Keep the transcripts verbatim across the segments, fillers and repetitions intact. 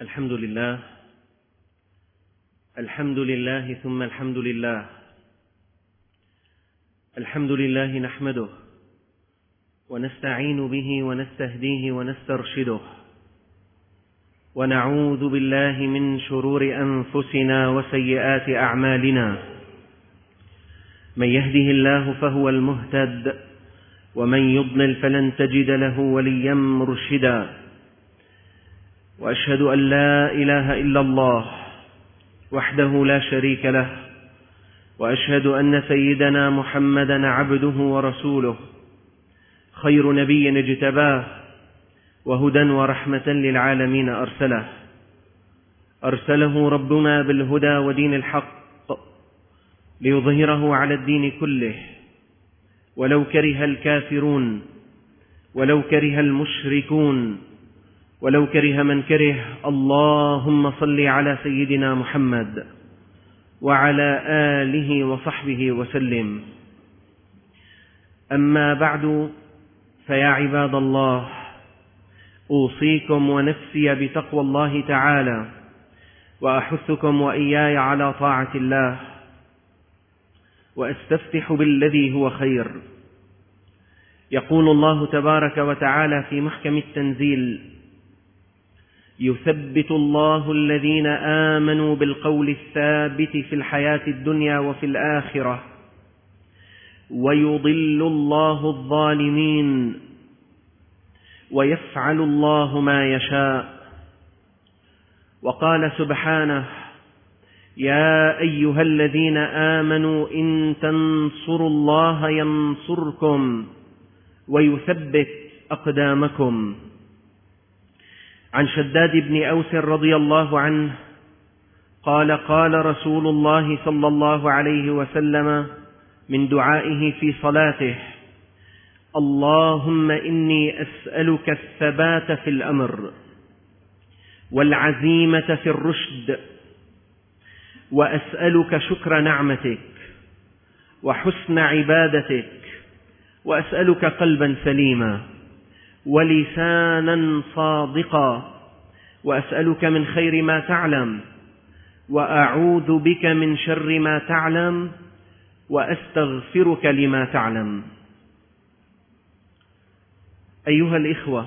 الحمد لله الحمد لله ثم الحمد لله الحمد لله نحمده ونستعين به ونستهديه ونسترشده ونعوذ بالله من شرور أنفسنا وسيئات أعمالنا. من يهده الله فهو المهتد ومن يضلل فلن تجد له وليا مرشدا. وأشهد أن لا إله إلا الله وحده لا شريك له، وأشهد أن سيدنا محمدا عبده ورسوله، خير نبي اجتباه وهدى ورحمة للعالمين أرسله أرسله ربنا بالهدى ودين الحق ليظهره على الدين كله ولو كره الكافرون ولو كره المشركون ولو كره من كره. اللهم صل على سيدنا محمد وعلى آله وصحبه وسلم. أما بعد، فيا عباد الله، أوصيكم ونفسي بتقوى الله تعالى، وأحثكم وإياي على طاعة الله، وأستفتح بالذي هو خير. يقول الله تبارك وتعالى في محكم التنزيل: يثبت الله الذين آمنوا بالقول الثابت في الحياة الدنيا وفي الآخرة ويضل الله الظالمين ويفعل الله ما يشاء. وقال سبحانه: يا أيها الذين آمنوا إن تنصروا الله ينصركم ويثبت أقدامكم. عن شداد بن أوس رضي الله عنه قال: قال رسول الله صلى الله عليه وسلم من دعائه في صلاته: اللهم إني أسألك الثبات في الأمر والعزيمة في الرشد، وأسألك شكر نعمتك وحسن عبادتك، وأسألك قلبا سليما ولسانا صادقا، وأسألك من خير ما تعلم، وأعوذ بك من شر ما تعلم، وأستغفرك لما تعلم. أيها الإخوة،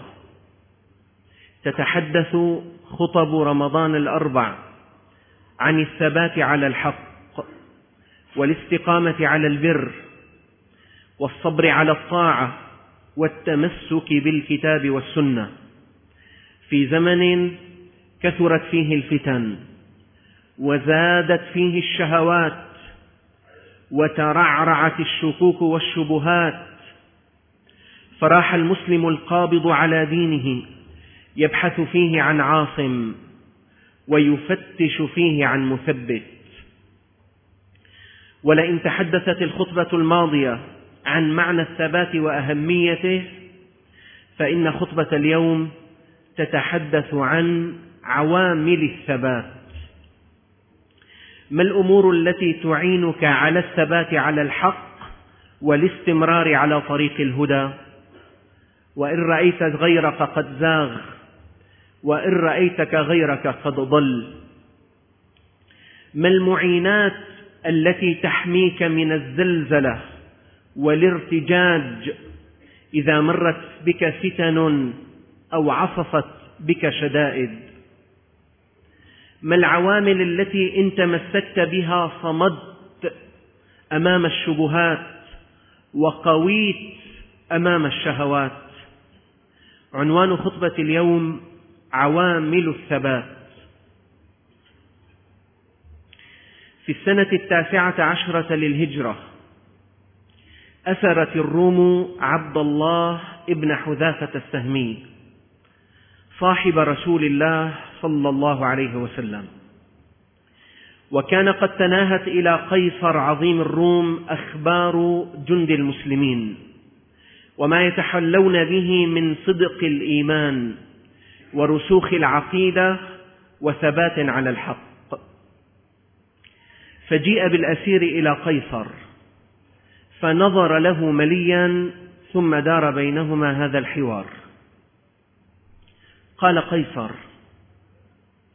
تتحدث خطب رمضان الأربع عن الثبات على الحق والاستقامة على البر والصبر على الطاعة والتمسك بالكتاب والسنة في زمن كثرت فيه الفتن وزادت فيه الشهوات وترعرعت الشكوك والشبهات، فراح المسلم القابض على دينه يبحث فيه عن عاصم ويفتش فيه عن مثبت. ولئن تحدثت الخطبة الماضية عن معنى الثبات وأهميته، فإن خطبة اليوم تتحدث عن عوامل الثبات. ما الأمور التي تعينك على الثبات على الحق والاستمرار على طريق الهدى؟ وإن رأيت غيرك قد زاغ، وإن رأيتك غيرك قد ضل. ما المعينات التي تحميك من الزلزلة والارتجاج إذا مرت بك فتن أو عصفت بك شدائد؟ ما العوامل التي إن تمسكت بها صمدت أمام الشبهات وقويت أمام الشهوات؟ عنوان خطبة اليوم: عوامل الثبات. في السنة التاسعة عشرة للهجرة أسرت الروم عبد الله ابن حذافة السهمي صاحب رسول الله صلى الله عليه وسلم، وكان قد تناهت إلى قيصر عظيم الروم أخبار جند المسلمين وما يتحلون به من صدق الإيمان ورسوخ العقيدة وثبات على الحق. فجيء بالأسير إلى قيصر فنظر له مليا، ثم دار بينهما هذا الحوار. قال قيصر: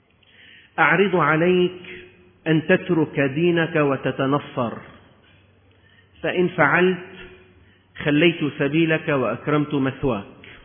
أعرض عليك أن تترك دينك وتتنصر، فإن فعلت خليت سبيلك وأكرمت مثواك.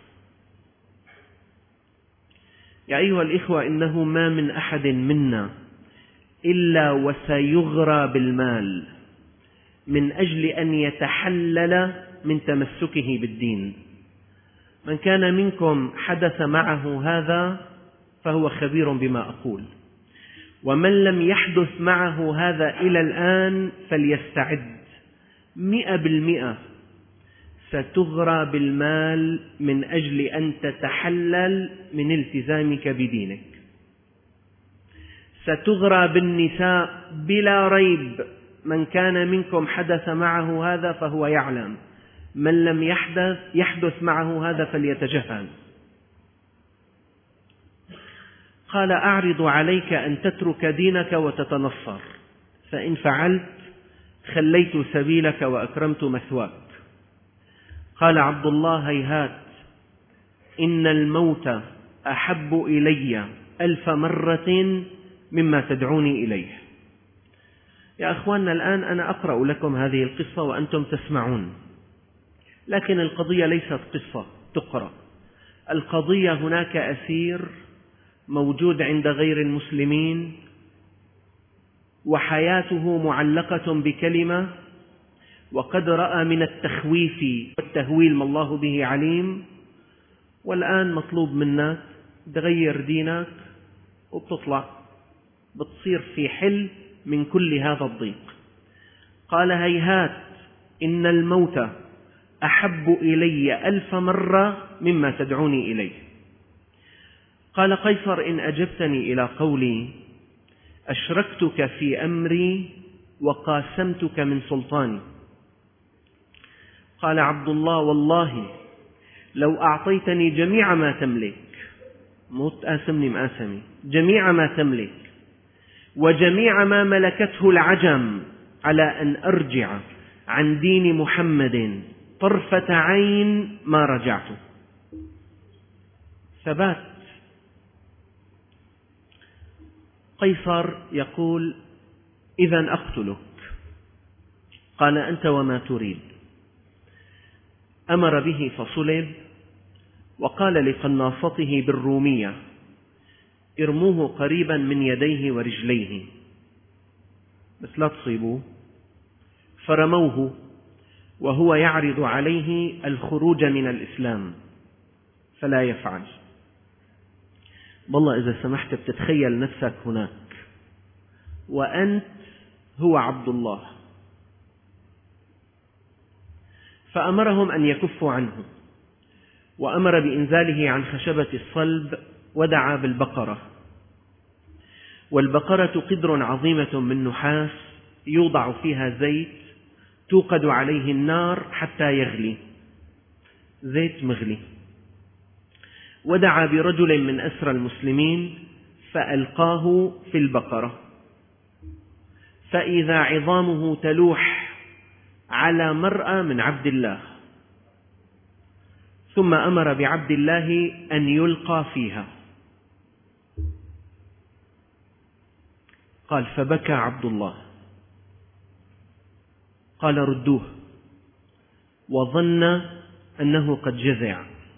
يا أيها الإخوة، إنه ما من أحد منا إلا وسيغرى بالمال من أجل أن يتحلل من تمسكه بالدين. من كان منكم حدث معه هذا فهو خبير بما أقول، ومن لم يحدث معه هذا إلى الآن فليستعد. مئة بالمئة ستغرى بالمال من أجل أن تتحلل من التزامك بدينك. ستغرى بالنساء بلا ريب. من كان منكم حدث معه هذا فهو يعلم، من لم يحدث يحدث معه هذا فليتجهل. قال: أعرض عليك أن تترك دينك وتتنصر، فإن فعلت خليت سبيلك وأكرمت مثواك. قال عبد الله: هيهات، إن الموت أحب إلي ألف مرة مما تدعوني إليه. يا أخواننا، الآن أنا أقرأ لكم هذه القصة وأنتم تسمعون، لكن القضية ليست قصة تقرأ. القضية هناك أسير موجود عند غير المسلمين، وحياته معلقة بكلمة، وقد رأى من التخويف والتهويل ما الله به عليم، والآن مطلوب منك تغير دينك وبتطلع بتصير في حل من كل هذا الضيق. قال: هيهات، إن الموت أحب إلي ألف مرة مما تدعوني إليه. قال قيصر: إن أجبتني إلى قولي أشركتك في أمري وقاسمتك من سلطاني. قال عبد الله: والله لو أعطيتني جميع ما تملك، مو تقاسمني مقاسمي، جميع ما تملك وجميع ما ملكته العجم على أن أرجع عن دين محمد طرفة عين ما رجعت. ثبات. قيصر يقول: إذن أقتلك. قال: أنت وما تريد. أمر به فصلب، وقال لقناصته بالرومية: ارموه قريبا من يديه ورجليه بس لا تصيبوه. فرموه وهو يعرض عليه الخروج من الإسلام فلا يفعل. والله إذا سمحت بتتخيل نفسك هناك وأنت هو عبد الله. فأمرهم أن يكفوا عنه، وأمر بإنزاله عن خشبة الصلب، ودعا بالبقرة. والبقرة قدر عظيمة من نحاس يوضع فيها زيت توقد عليه النار حتى يغلي، زيت مغلي. ودعا برجل من أسرى المسلمين فألقاه في البقرة، فإذا عظامه تلوح على مرأى من عبد الله، ثم أمر بعبد الله أن يلقى فيها. قال: فبكى عبد الله. قال: ردوه. وظن أنه قد جزع.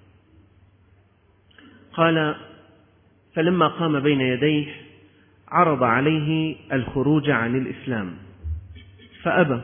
قال: فلما قام بين يديه عرض عليه الخروج عن الإسلام فأبى.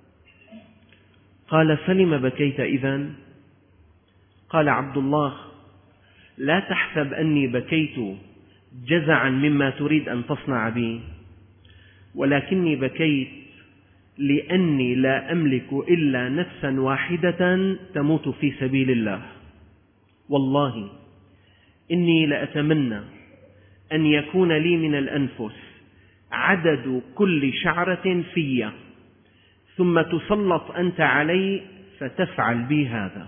قال: فلم بكيت إذن؟ قال عبد الله: لا تحسب أني بكيت جزعا مما تريد أن تصنع بي، ولكني بكيت لأني لا أملك إلا نفسا واحدة تموت في سبيل الله. والله إني لأتمنى أن يكون لي من الأنفس عدد كل شعرة في، ثم تسلط أنت علي فتفعل بي هذا.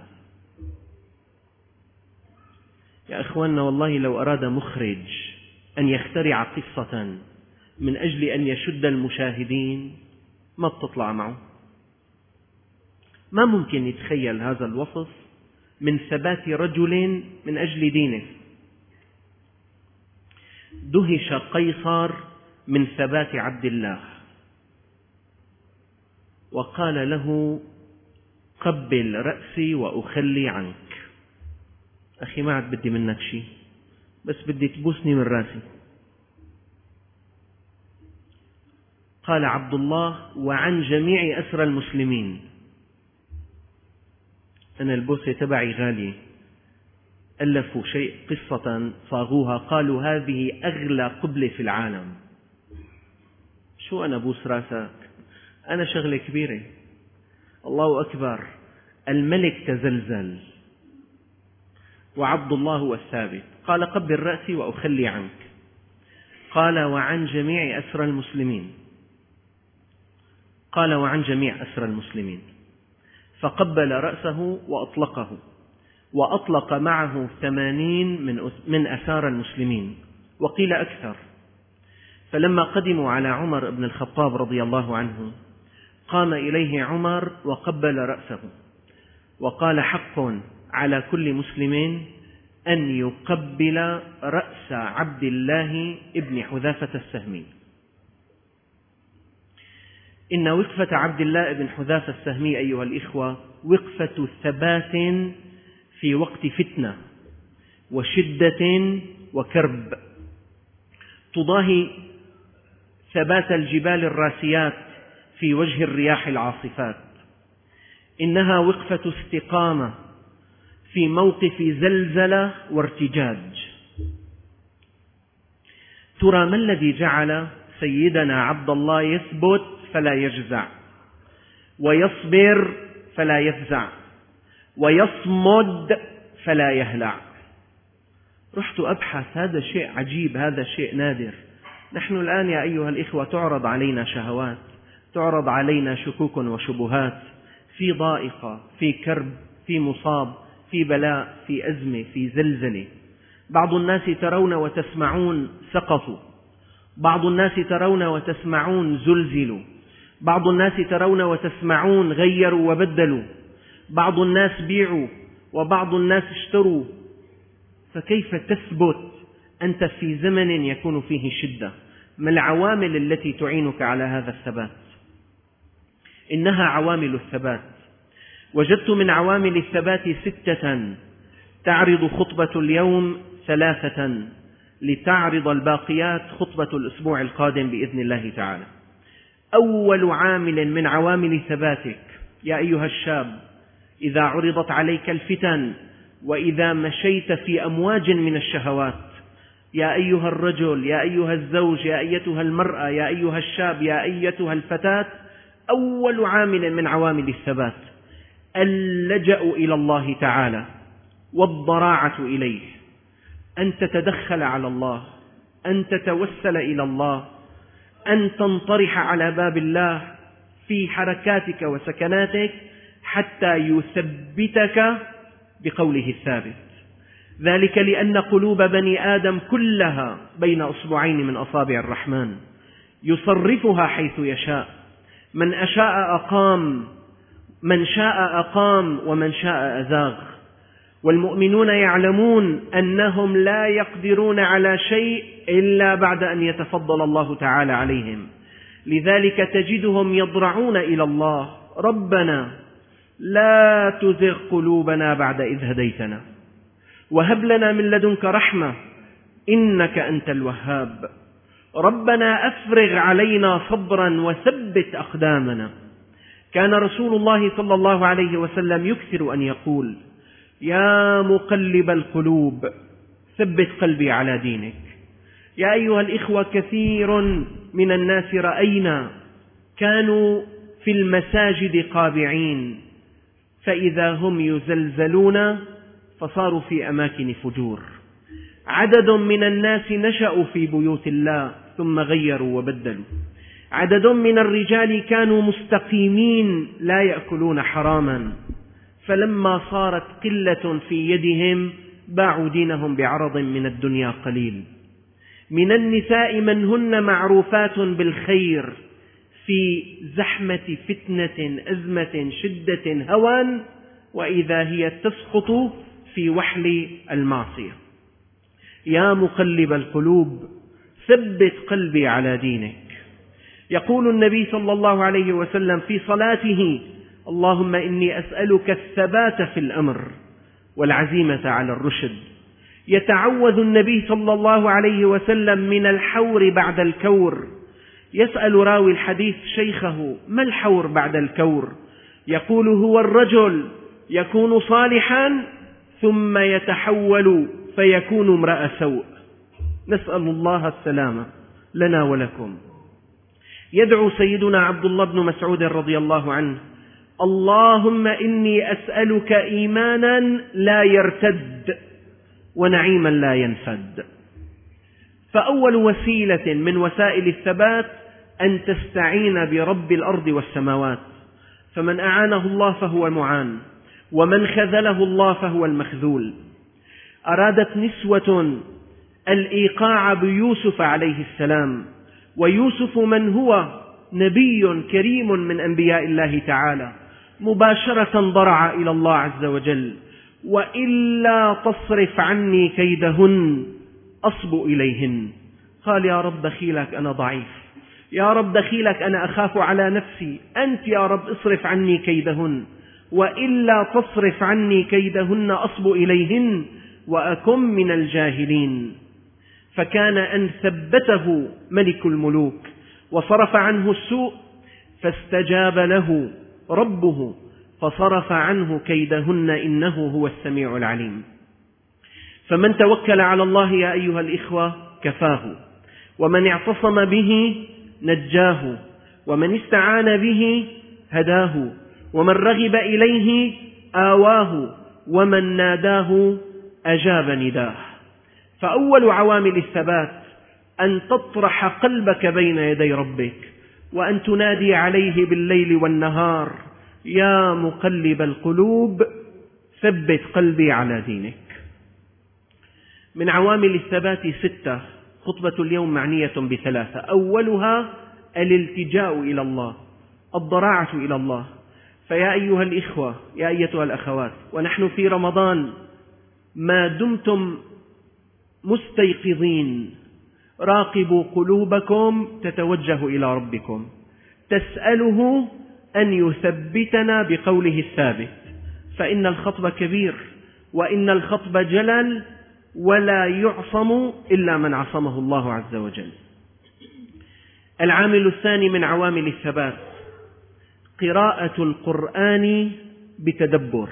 يا أخواننا، والله لو أراد مخرج أن يخترع قصة من أجل أن يشد المشاهدين ما بتطلع معه. ما ممكن يتخيل هذا الوصف من ثبات رجل من أجل دينه. دهش قيصر من ثبات عبد الله وقال له: قبل رأسي وأخلي عنك. أخي ما عاد بدي منك شيء، بس بدي تبوسني من رأسي. قال عبد الله: وعن جميع أسرى المسلمين. أنا البوسة تبعي غالية. ألفوا شيء قصة صاغوها، قالوا هذه أغلى قبلة في العالم. شو أنا بوس راسك؟ أنا شغلة كبيرة. الله أكبر. الملك تزلزل وعبد الله هو الثابت. قال: قبل رأسي وأخلي عنك. قال: وعن جميع أسرى المسلمين. قال: وعن جميع أسرى المسلمين. فقبل رأسه وأطلقه، وأطلق معه ثمانين من أسار المسلمين، وقيل أكثر. فلما قدموا على عمر بن الخطاب رضي الله عنه، قام إليه عمر وقبل رأسه وقال: حق على كل مسلم أن يقبل رأس عبد الله ابن حذافة السهمي. إن وقفة عبد الله بن حذافة السهمي أيها الإخوة وقفة ثبات في وقت فتنة وشدة وكرب، تضاهي ثبات الجبال الراسيات في وجه الرياح العاصفات. إنها وقفة استقامة في موقف زلزلة وارتجاج. ترى ما الذي جعل سيدنا عبد الله يثبت فلا يجزع، ويصبر فلا يفزع، ويصمد فلا يهلع؟ رحت أبحث، هذا شيء عجيب، هذا شيء نادر. نحن الآن يا أيها الإخوة تعرض علينا شهوات، تعرض علينا شكوك وشبهات، في ضائقة، في كرب، في مصاب، في بلاء، في أزمة، في زلزلة. بعض الناس ترون وتسمعون سقطوا، بعض الناس ترون وتسمعون زلزلوا، بعض الناس ترون وتسمعون غيروا وبدلوا، بعض الناس بيعوا وبعض الناس اشتروا. فكيف تثبت أنت في زمن يكون فيه شدة؟ ما العوامل التي تعينك على هذا الثبات؟ إنها عوامل الثبات. وجدت من عوامل الثبات ستة تعرض خطبة اليوم ثلاثة، لتعرض الباقيات خطبة الأسبوع القادم بإذن الله تعالى. أول عامل من عوامل ثباتك يا أيها الشاب، إذا عرضت عليك الفتن وإذا مشيت في أمواج من الشهوات، يا أيها الرجل، يا أيها الزوج، يا أيتها المرأة، يا أيها الشاب، يا أيتها الفتاة، أول عامل من عوامل الثبات اللجأ إلى الله تعالى والضراعة إليه، أن تتدخل على الله، أن تتوسل إلى الله، أن تنطرح على باب الله في حركاتك وسكناتك حتى يثبتك بقوله الثابت. ذلك لأن قلوب بني آدم كلها بين أصبعين من أصابع الرحمن يصرفها حيث يشاء. من أشاء أقام، من شاء أقام، ومن شاء أزاغ. والمؤمنون يعلمون أنهم لا يقدرون على شيء إلا بعد أن يتفضل الله تعالى عليهم. لذلك تجدهم يضرعون إلى الله: ربنا لا تزغ قلوبنا بعد إذ هديتنا وهب لنا من لدنك رحمة إنك أنت الوهاب. ربنا أفرغ علينا صبرا وثبت أقدامنا. كان رسول الله صلى الله عليه وسلم يكثر أن يقول: يا مقلب القلوب ثبت قلبي على دينك. يا أيها الإخوة، كثير من الناس رأينا كانوا في المساجد قابعين، فإذا هم يزلزلون فصاروا في أماكن فجور. عدد من الناس نشأوا في بيوت الله ثم غيروا وبدلوا. عدد من الرجال كانوا مستقيمين لا يأكلون حراما، فلما صارت قلة في يدهم باعوا دينهم بعرض من الدنيا قليل. من النساء من هن معروفات بالخير في زحمة فتنة أزمة شدة هوان، وإذا هي تسقط في وحل المعصية. يا مقلب القلوب ثبت قلبي على دينك. يقول النبي صلى الله عليه وسلم في صلاته: اللهم إني أسألك الثبات في الأمر والعزيمة على الرشد. يتعوذ النبي صلى الله عليه وسلم من الحور بعد الكور. يسأل راوي الحديث شيخه: ما الحور بعد الكور؟ يقول: هو الرجل يكون صالحا ثم يتحول فيكون امرأ سوء. نسأل الله السلامة لنا ولكم. يدعو سيدنا عبد الله بن مسعود رضي الله عنه: اللهم إني أسألك إيمانا لا يرتد ونعيما لا ينفد. فأول وسيلة من وسائل الثبات أن تستعين برب الأرض والسماوات، فمن أعانه الله فهو معان، ومن خذله الله فهو المخذول. أرادت نسوة الإيقاع بيوسف عليه السلام، ويوسف من هو نبي كريم من أنبياء الله تعالى، مباشرة ضرع إلى الله عز وجل: وإلا تصرف عني كيدهن أصب إليهن. قال: يا رب دخيلك أنا ضعيف، يا رب دخيلك أنا أخاف على نفسي، أنت يا رب اصرف عني كيدهن، وإلا تصرف عني كيدهن أصب إليهن وأكن من الجاهلين. فكان أن ثبته ملك الملوك وصرف عنه السوء، فاستجاب له ربه فصرف عنه كيدهن إنه هو السميع العليم. فمن توكل على الله يا أيها الإخوة كفاه، ومن اعتصم به نجاه، ومن استعان به هداه، ومن رغب إليه آواه، ومن ناداه أجاب نداه. فأول عوامل الثبات أن تطرح قلبك بين يدي ربك، وأن تنادي عليه بالليل والنهار: يا مقلب القلوب ثبت قلبي على دينك. من عوامل الثبات ستة. خطبة اليوم معنية بثلاثة: أولها الالتجاء إلى الله، الضراعة إلى الله. فيا أيها الإخوة، يا أيتها الأخوات، ونحن في رمضان، ما دمتم مستيقظين راقبوا قلوبكم تتوجه إلى ربكم، تسأله أن يثبتنا بقوله الثابت، فإن الخطب كبير، وإن الخطب جلل، ولا يعصم إلا من عصمه الله عز وجل. العامل الثاني من عوامل الثبات قراءة القرآن بتدبر.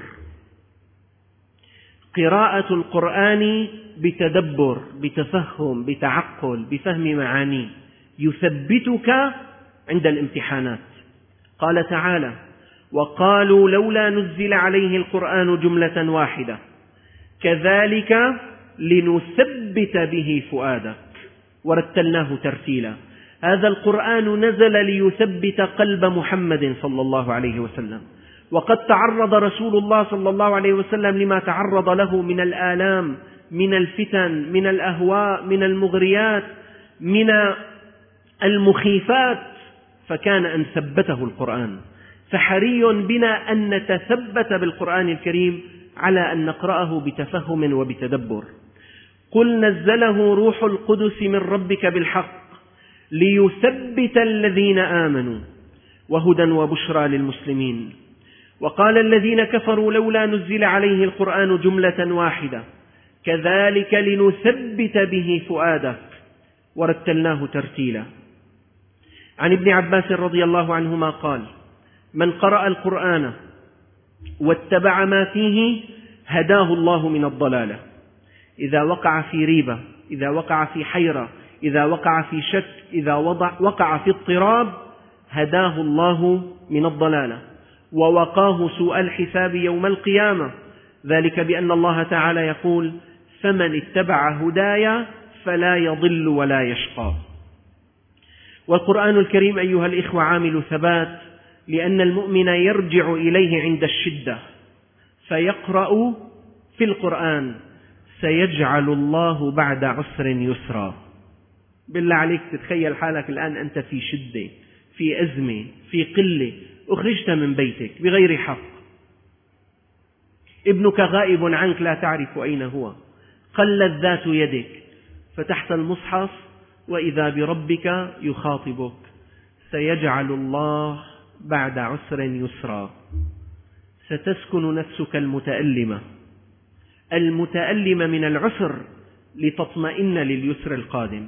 قراءة القرآن بتدبر، بتفهم، بتعقل، بفهم معانيه، يثبتك عند الامتحانات. قال تعالى: وقالوا لولا نزل عليه القرآن جملة واحدة كذلك لنثبت به فؤادك ورتلناه ترتيلا. هذا القرآن نزل ليثبت قلب محمد صلى الله عليه وسلم، وقد تعرض رسول الله صلى الله عليه وسلم لما تعرض له من الآلام، من الفتن، من الأهواء، من المغريات، من المخيفات، فكان أن ثبته القرآن. فحري بنا أن نتثبت بالقرآن الكريم على أن نقرأه بتفهم وبتدبر. قل نزله روح القدس من ربك بالحق ليثبت الذين آمنوا وهدى وبشرى للمسلمين. وقال الذين كفروا لولا نزل عليه القرآن جملة واحدة كذلك لنثبت به فؤادك ورتلناه ترتيلا. عن ابن عباس رضي الله عنهما قال: من قرأ القرآن واتبع ما فيه هداه الله من الضلالة. إذا وقع في ريبة، إذا وقع في حيرة، إذا وقع في شك، إذا وقع في اضطراب، هداه الله من الضلالة ووقاه سوء الحساب يوم القيامة. ذلك بأن الله تعالى يقول: فمن اتبع هدايا فلا يضل ولا يشقى. والقرآن الكريم أيها الإخوة عامل ثبات، لأن المؤمن يرجع إليه عند الشدة فيقرأ في القرآن: سيجعل الله بعد عسر يسرا. بالله عليك تتخيل حالك الآن أنت في شدة، في أزمة، في قلة، أخرجت من بيتك بغير حق، ابنك غائب عنك لا تعرف أين هو، قلت ذات يدك، فتحت المصحف وإذا بربك يخاطبك: سيجعل الله بعد عسر يسرا. ستسكن نفسك المتألمة المتألمة من العسر لتطمئن لليسر القادم.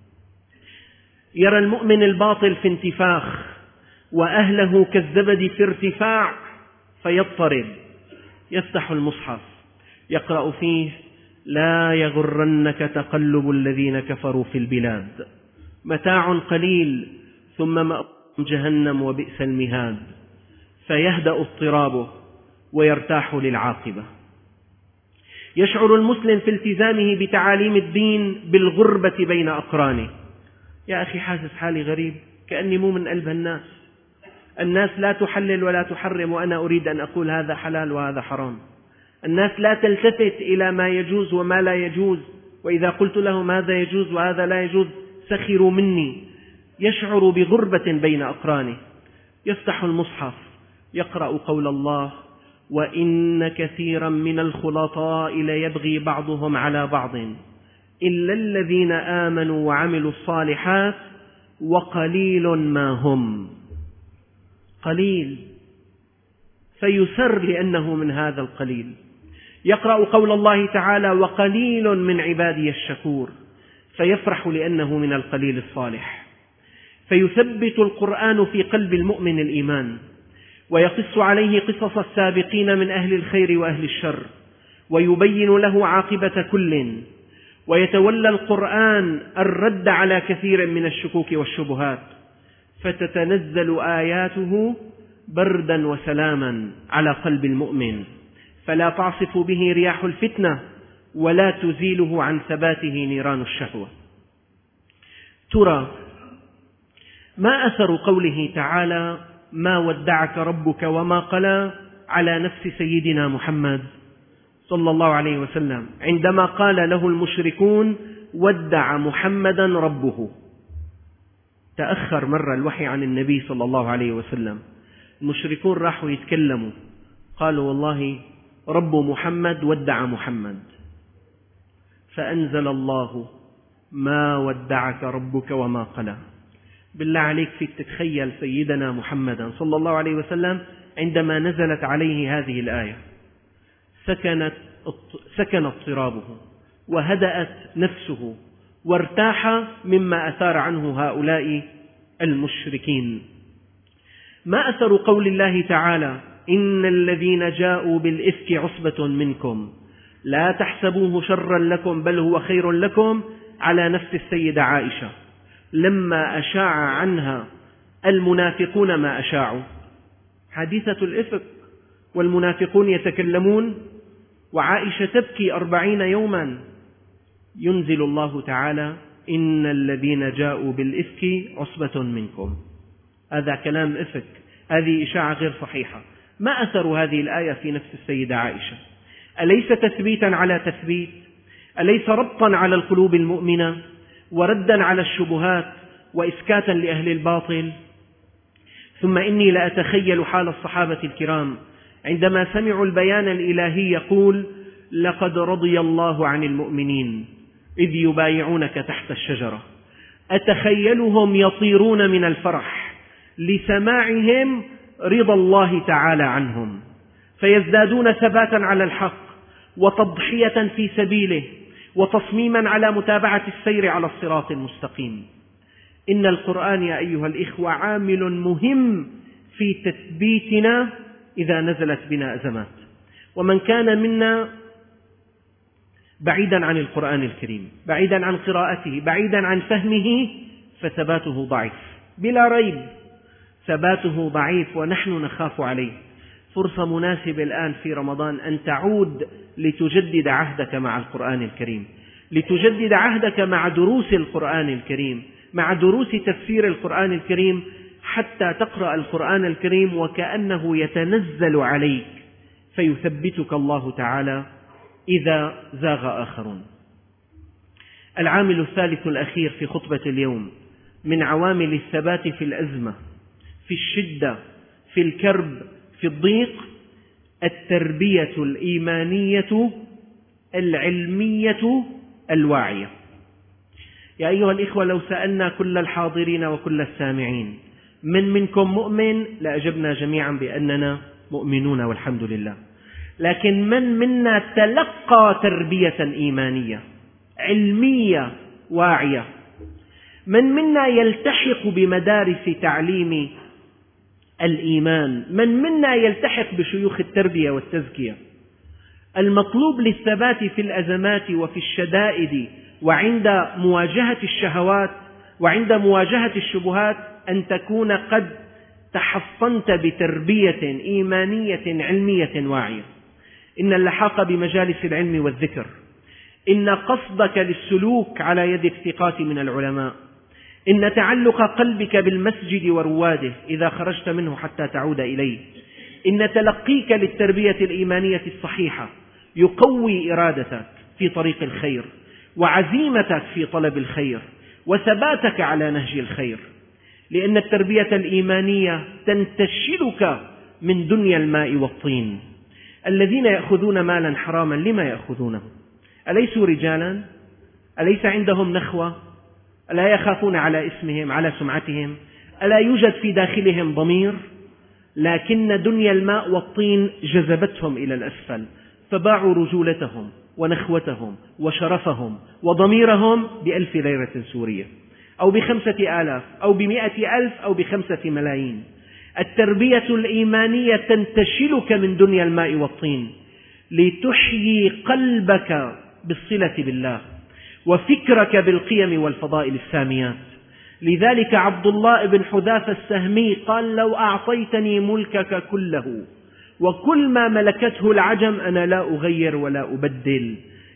يرى المؤمن الباطل في انتفاخ وأهله كالزبد في ارتفاع فيضطرب، يفتح المصحف يقرأ فيه: لا يغرنك تقلب الذين كفروا في البلاد، متاع قليل ثم مأواهم جهنم وبئس المهاد، فيهدأ اضطرابه ويرتاح للعاقبة. يشعر المسلم في التزامه بتعاليم الدين بالغربة بين أقرانه: يا أخي حاسس حالي غريب، كأني مو من قلب الناس، الناس لا تحلل ولا تحرم وأنا أريد أن أقول هذا حلال وهذا حرام، الناس لا تلتفت إلى ما يجوز وما لا يجوز، وإذا قلت لهم هذا يجوز وهذا لا يجوز سخروا مني. يشعر بغربة بين أقرانه. يفتح المصحف يقرأ قول الله: وإن كثيرا من الخلطاء ليبغي بعضهم على بعض إلا الذين آمنوا وعملوا الصالحات وقليل ما هم. قليل، فيسر لأنه من هذا القليل. يقرأ قول الله تعالى: وقليل من عبادي الشكور، فيفرح لأنه من القليل الصالح. فيثبت القرآن في قلب المؤمن الإيمان، ويقص عليه قصص السابقين من أهل الخير وأهل الشر، ويبين له عاقبة كل، ويتولى القرآن الرد على كثير من الشكوك والشبهات، فتتنزل آياته بردا وسلاما على قلب المؤمن، فلا تعصف به رياح الفتنة ولا تزيله عن ثباته نيران الشهوة. ترى ما أثر قوله تعالى: ما ودعك ربك وما قلى على نفس سيدنا محمد صلى الله عليه وسلم عندما قال له المشركون: ودع محمدا ربه؟ تأخر مرة الوحي عن النبي صلى الله عليه وسلم، المشركون راحوا يتكلموا، قالوا: والله رب محمد ودع محمد، فأنزل الله: ما ودعك ربك وما قلى. بالله عليك فيك تتخيل سيدنا محمدا صلى الله عليه وسلم عندما نزلت عليه هذه الآية سكنت سكن اضطرابه وهدأت نفسه وارتاح مما أثار عنه هؤلاء المشركين. ما أثر قول الله تعالى: إن الذين جاءوا بالإفك عصبة منكم لا تحسبوه شرا لكم بل هو خير لكم، على نفس السيدة عائشة لما أشاع عنها المنافقون ما أشاعوا، حادثة الإفك والمنافقون يتكلمون وعائشة تبكي أربعين يوما، ينزل الله تعالى: إن الذين جاءوا بالإفك عصبة منكم. هذا كلام إفك، هذه إشاعة غير صحيحة. ما أثر هذه الآية في نفس السيدة عائشة؟ أليس تثبيتا على تثبيت؟ أليس ربطا على القلوب المؤمنة وردا على الشبهات وإسكاتا لأهل الباطل؟ ثم إني لأتخيل حال الصحابة الكرام عندما سمعوا البيان الإلهي يقول: لقد رضي الله عن المؤمنين إذ يبايعونك تحت الشجرة. أتخيلهم يطيرون من الفرح لسماعهم رضا الله تعالى عنهم، فيزدادون ثباتا على الحق وتضحية في سبيله وتصميما على متابعة السير على الصراط المستقيم. إن القرآن يا أيها الإخوة عامل مهم في تثبيتنا إذا نزلت بنا أزمات، ومن كان منا بعيدا عن القرآن الكريم، بعيدا عن قراءته، بعيدا عن فهمه، فثباته ضعيف بلا ريب، ثباته ضعيف ونحن نخاف عليه. فرصة مناسبة الآن في رمضان أن تعود لتجدد عهدك مع القرآن الكريم، لتجدد عهدك مع دروس القرآن الكريم، مع دروس تفسير القرآن الكريم، حتى تقرأ القرآن الكريم وكأنه يتنزل عليك فيثبتك الله تعالى إذا زاغ آخرون. العامل الثالث الأخير في خطبة اليوم من عوامل الثبات في الأزمة، في الشدة، في الكرب، في الضيق: التربية الإيمانية العلمية الواعية. يا أيها الإخوة، لو سألنا كل الحاضرين وكل السامعين من منكم مؤمن لأجبنا جميعا بأننا مؤمنون والحمد لله. لكن من منا تلقى تربية إيمانية علمية واعية؟ من منا يلتحق بمدارس تعليم الإيمان؟ من منا يلتحق بشيوخ التربية والتزكية؟ المطلوب للثبات في الأزمات وفي الشدائد وعند مواجهة الشهوات وعند مواجهة الشبهات أن تكون قد تحصنت بتربية إيمانية علمية واعية. إن اللحاق بمجالس العلم والذكر، إن قصدك للسلوك على يد الثقات من العلماء، إن تعلق قلبك بالمسجد ورواده إذا خرجت منه حتى تعود إليه، إن تلقيك للتربية الإيمانية الصحيحة يقوي إرادتك في طريق الخير وعزيمتك في طلب الخير وثباتك على نهج الخير، لأن التربية الإيمانية تنتشلك من دنيا الماء والطين. الذين يأخذون مالا حراما لما يأخذونه؟ أليسوا رجالا؟ أليس عندهم نخوة؟ ألا يخافون على اسمهم على سمعتهم؟ ألا يوجد في داخلهم ضمير؟ لكن دنيا الماء والطين جذبتهم إلى الأسفل، فباعوا رجولتهم ونخوتهم وشرفهم وضميرهم بألف ليرة سورية أو بخمسة آلاف أو بمئة ألف أو بخمسة ملايين. التربية الإيمانية تنتشلك من دنيا الماء والطين لتحيي قلبك بالصلة بالله وفكرك بالقيم والفضائل الساميات. لذلك عبد الله بن حذافة السهمي قال: لو أعطيتني ملكك كله وكل ما ملكته العجم أنا لا أغير ولا أبدل،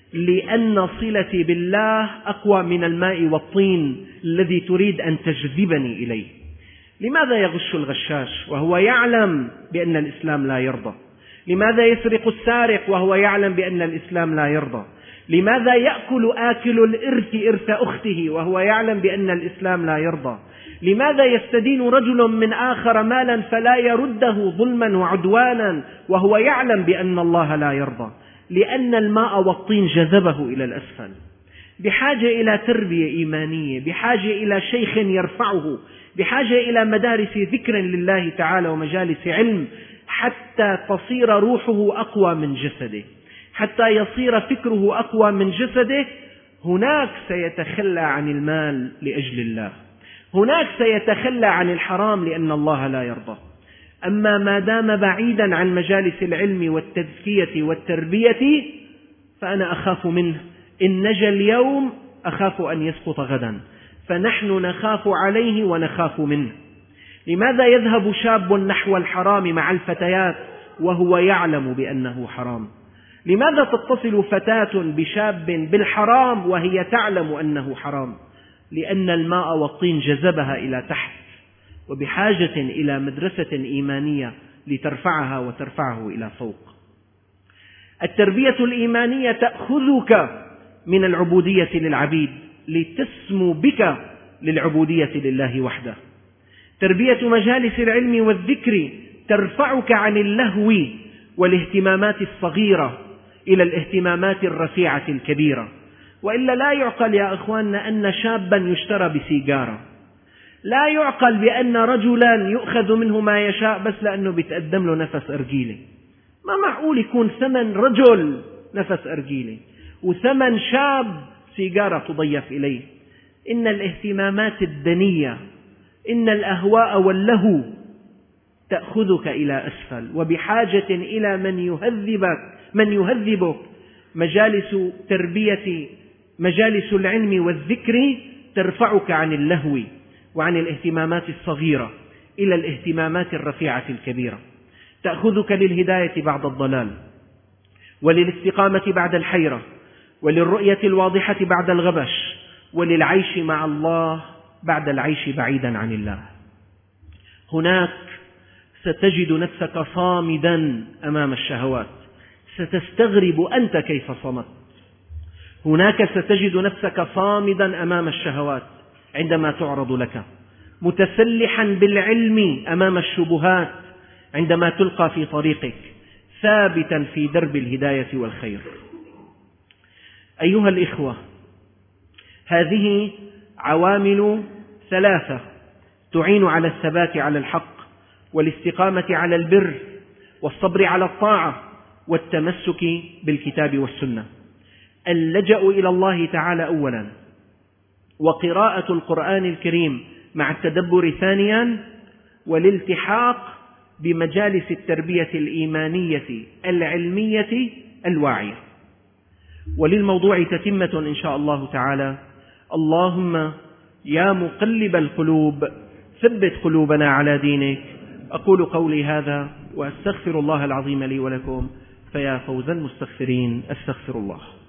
لأن صلتي بالله أقوى من الماء والطين الذي تريد أن تجذبني إليه. لماذا يغش الغشاش وهو يعلم بأن الإسلام لا يرضى؟ لماذا يسرق السارق وهو يعلم بأن الإسلام لا يرضى؟ لماذا يأكل آكل الإرث إرث أخته وهو يعلم بأن الإسلام لا يرضى؟ لماذا يستدين رجل من آخر مالا فلا يرده ظلما وعدوانا وهو يعلم بأن الله لا يرضى؟ لأن الماء والطين جذبه إلى الأسفل. بحاجة إلى تربية إيمانية، بحاجة إلى شيخ يرفعه، بحاجة إلى مدارس ذكر لله تعالى ومجالس علم حتى تصير روحه أقوى من جسده، حتى يصير فكره أقوى من جسده. هناك سيتخلى عن المال لأجل الله، هناك سيتخلى عن الحرام لأن الله لا يرضى. أما ما دام بعيدا عن مجالس العلم والتزكية والتربية فأنا أخاف منه. إن نجا اليوم أخاف أن يسقط غدا، فنحن نخاف عليه ونخاف منه. لماذا يذهب شاب نحو الحرام مع الفتيات وهو يعلم بأنه حرام؟ لماذا تتصل فتاة بشاب بالحرام وهي تعلم أنه حرام؟ لأن الماء والطين جذبها إلى تحت، وبحاجة إلى مدرسة إيمانية لترفعها وترفعه إلى فوق. التربية الإيمانية تأخذك من العبودية للعبيد لتسمو بك للعبودية لله وحده. تربية مجالس العلم والذكر ترفعك عن اللهو والاهتمامات الصغيرة إلى الاهتمامات الرفيعة الكبيرة. وإلا لا يعقل يا أخواننا أن شابا يشترى بسيجارة، لا يعقل بأن رجلا يؤخذ منه ما يشاء بس لأنه بيتقدم له نفس أرجيلة. ما معقول يكون ثمن رجل نفس أرجيلة وثمن شاب سيجارة تضيف إليه. إن الاهتمامات الدنية، إن الأهواء واللهو تأخذك إلى أسفل، وبحاجة إلى من يهذبك من يهذبك. مجالس تربية مجالس العلم والذكر ترفعك عن اللهو وعن الاهتمامات الصغيرة إلى الاهتمامات الرفيعة الكبيرة، تأخذك للهداية بعد الضلال، وللاستقامة بعد الحيرة، وللرؤية الواضحة بعد الغبش، وللعيش مع الله بعد العيش بعيدا عن الله. هناك ستجد نفسك صامدا أمام الشهوات، ستستغرب أنت كيف صمت. هناك ستجد نفسك صامدا أمام الشهوات عندما تعرض لك، متسلحا بالعلم أمام الشبهات عندما تلقى في طريقك، ثابتا في درب الهداية والخير. أيها الإخوة، هذه عوامل ثلاثة تعين على الثبات على الحق والاستقامة على البر والصبر على الطاعة والتمسك بالكتاب والسنة. اللجأ إلى الله تعالى أولا، وقراءة القرآن الكريم مع التدبر ثانيا، والالتحاق بمجالس التربية الإيمانية العلمية الواعية. وللموضوع تتمة إن شاء الله تعالى. اللهم يا مقلب القلوب ثبت قلوبنا على دينك. أقول قولي هذا وأستغفر الله العظيم لي ولكم، فيا فوز المستغفرين. أستغفر الله.